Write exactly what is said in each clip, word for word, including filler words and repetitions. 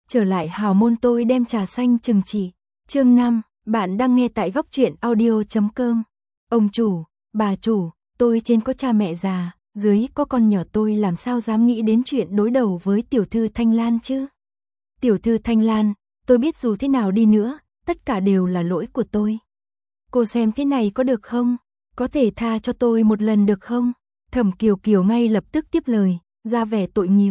trở lại hào môn tôi đem trà xanh trừng trị. Chương năm, bạn đang nghe tại góc truyện audio chấm com. Ông chủ, bà chủ, tôi trên có cha mẹ già, dưới có con nhỏ, tôi làm sao dám nghĩ đến chuyện đối đầu với tiểu thư Thanh Lan chứ? Tiểu thư Thanh Lan, tôi biết dù thế nào đi nữa, tất cả đều là lỗi của tôi. Cô xem thế này có được không? Có thể tha cho tôi một lần được không? Thẩm Kiều Kiều ngay lập tức tiếp lời, ra vẻ tội nghiệp.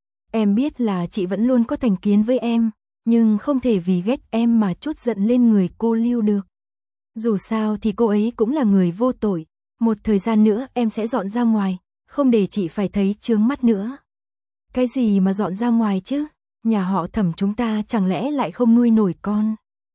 Em biết là chị vẫn luôn có thành kiến với em, nhưng không thể vì ghét em mà trút giận lên người cô Lưu được. Dù sao thì cô ấy cũng là người vô tội, một thời gian nữa em sẽ dọn ra ngoài, không để chị phải thấy chướng mắt nữa. Cái gì mà dọn ra ngoài chứ? Nhà họ Thẩm chúng ta chẳng lẽ lại không nuôi nổi con?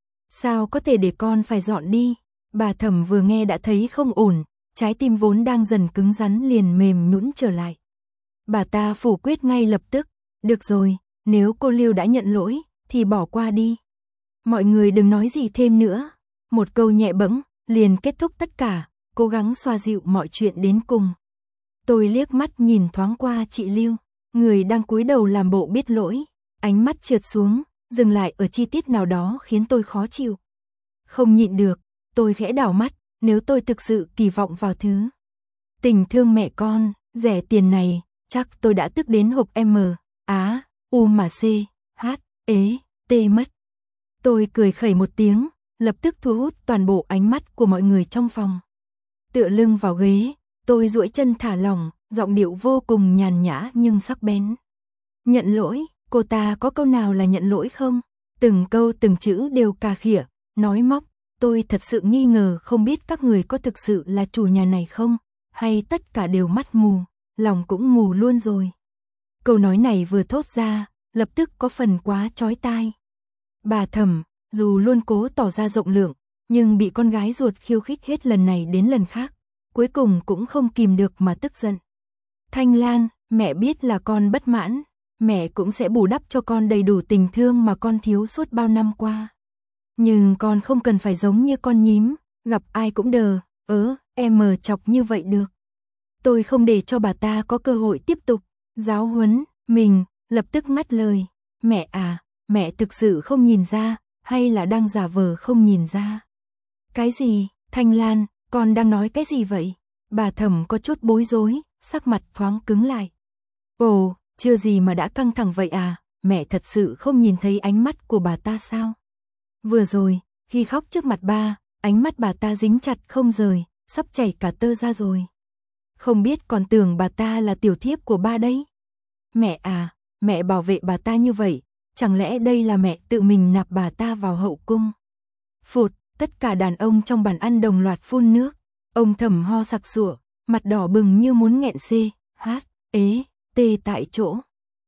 Sao có thể để con phải dọn đi? Bà Thẩm vừa nghe đã thấy không ổn, trái tim vốn đang dần cứng rắn liền mềm nhũn trở lại. Bà ta phủ quyết ngay lập tức, được rồi, nếu cô Lưu đã nhận lỗi, thì bỏ qua đi. Mọi người đừng nói gì thêm nữa. Một câu nhẹ bẫng, liền kết thúc tất cả, cố gắng xoa dịu mọi chuyện đến cùng. Tôi liếc mắt nhìn thoáng qua chị Lưu, người đang cúi đầu làm bộ biết lỗi, ánh mắt trượt xuống, dừng lại ở chi tiết nào đó khiến tôi khó chịu. Không nhịn được, tôi khẽ đảo mắt, nếu tôi thực sự kỳ vọng vào thứ tình thương mẹ con, rẻ tiền này, chắc tôi đã tức đến hộp M, Á, U mà C, H, ế, T mất. Tôi cười khẩy một tiếng, lập tức thu hút toàn bộ ánh mắt của mọi người trong phòng. Tựa lưng vào ghế, tôi duỗi chân thả lỏng, giọng điệu vô cùng nhàn nhã nhưng sắc bén. Nhận lỗi, cô ta có câu nào là nhận lỗi không? Từng câu từng chữ đều cà khịa, nói móc. Tôi thật sự nghi ngờ không biết các người có thực sự là chủ nhà này không, hay tất cả đều mắt mù, lòng cũng mù luôn rồi. Câu nói này vừa thốt ra, lập tức có phần quá chói tai. Bà Thẩm, dù luôn cố tỏ ra rộng lượng, nhưng bị con gái ruột khiêu khích hết lần này đến lần khác, cuối cùng cũng không kìm được mà tức giận. Thanh Lan, mẹ biết là con bất mãn, mẹ cũng sẽ bù đắp cho con đầy đủ tình thương mà con thiếu suốt bao năm qua. Nhưng con không cần phải giống như con nhím, gặp ai cũng đờ, ớ, em mờ chọc như vậy được. Tôi không để cho bà ta có cơ hội tiếp tục giáo huấn mình, lập tức ngắt lời. Mẹ à, mẹ thực sự không nhìn ra, hay là đang giả vờ không nhìn ra? Cái gì, Thanh Lan, con đang nói cái gì vậy? Bà Thẩm có chút bối rối, sắc mặt thoáng cứng lại. Ồ, chưa gì mà đã căng thẳng vậy à, mẹ thật sự không nhìn thấy ánh mắt của bà ta sao? Vừa rồi, khi khóc trước mặt ba, ánh mắt bà ta dính chặt không rời, sắp chảy cả tơ ra rồi. Không biết còn tưởng bà ta là tiểu thiếp của ba đấy. Mẹ à, mẹ bảo vệ bà ta như vậy, chẳng lẽ đây là mẹ tự mình nạp bà ta vào hậu cung? Phụt, tất cả đàn ông trong bàn ăn đồng loạt phun nước. Ông Thẩm ho sặc sụa, mặt đỏ bừng như muốn nghẹn C, H, ế, T tại chỗ.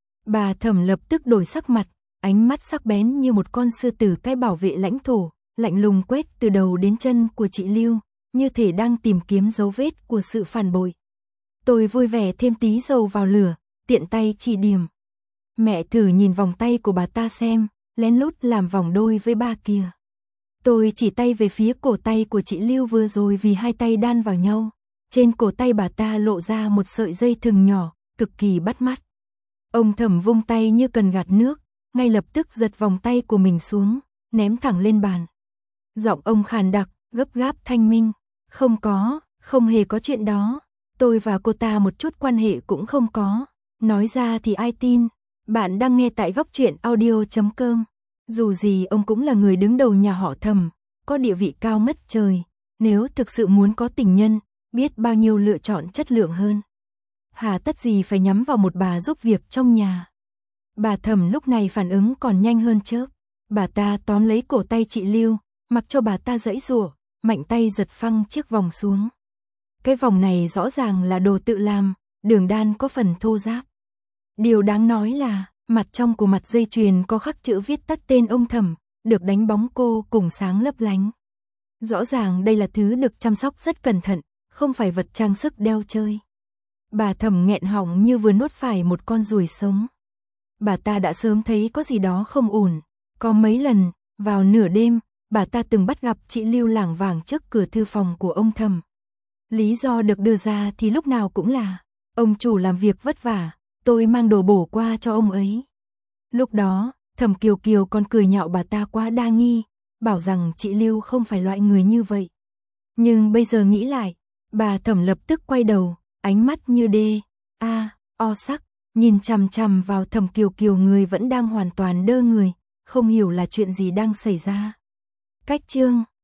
Bà Thẩm lập tức đổi sắc mặt, ánh mắt sắc bén như một con sư tử cái bảo vệ lãnh thổ, lạnh lùng quét từ đầu đến chân của chị Lưu, như thể đang tìm kiếm dấu vết của sự phản bội. Tôi vui vẻ thêm tí dầu vào lửa, tiện tay chỉ điểm. Mẹ thử nhìn vòng tay của bà ta xem, lén lút làm vòng đôi với ba kia. Tôi chỉ tay về phía cổ tay của chị Lưu vừa rồi vì hai tay đan vào nhau. Trên cổ tay bà ta lộ ra một sợi dây thừng nhỏ, cực kỳ bắt mắt. Ông Thẩm vung tay như cần gạt nước, ngay lập tức giật vòng tay của mình xuống, ném thẳng lên bàn. Giọng ông khàn đặc, gấp gáp thanh minh. Không có, không hề có chuyện đó. Tôi và cô ta một chút quan hệ cũng không có. Nói ra thì ai tin. Bạn đang nghe tại góc truyện audio chấm com. Dù gì ông cũng là người đứng đầu nhà họ Thẩm, có địa vị cao ngất trời. Nếu thực sự muốn có tình nhân, biết bao nhiêu lựa chọn chất lượng hơn. Hà tất gì phải nhắm vào một bà giúp việc trong nhà. Bà Thẩm lúc này phản ứng còn nhanh hơn chớp. Bà ta tóm lấy cổ tay chị Lưu, mặc cho bà ta giãy giụa, mạnh tay giật phăng chiếc vòng xuống. Cái vòng này rõ ràng là đồ tự làm, đường đan có phần thô ráp. Điều đáng nói là, mặt trong của mặt dây chuyền có khắc chữ viết tắt tên ông Thẩm, được đánh bóng cô cùng sáng lấp lánh. Rõ ràng đây là thứ được chăm sóc rất cẩn thận, không phải vật trang sức đeo chơi. Bà Thẩm nghẹn họng như vừa nuốt phải một con ruồi sống. Bà ta đã sớm thấy có gì đó không ổn. Có mấy lần, vào nửa đêm, bà ta từng bắt gặp chị Lưu lảng vảng trước cửa thư phòng của ông Thẩm. Lý do được đưa ra thì lúc nào cũng là, ông chủ làm việc vất vả, tôi mang đồ bổ qua cho ông ấy. Lúc đó, Thẩm Kiều Kiều còn cười nhạo bà ta quá đa nghi, bảo rằng chị Lưu không phải loại người như vậy. Nhưng bây giờ nghĩ lại, bà Thẩm lập tức quay đầu, ánh mắt như đê, a, o sắc, nhìn chằm chằm vào Thẩm Kiều Kiều, người vẫn đang hoàn toàn đơ người, không hiểu là chuyện gì đang xảy ra. Cách chương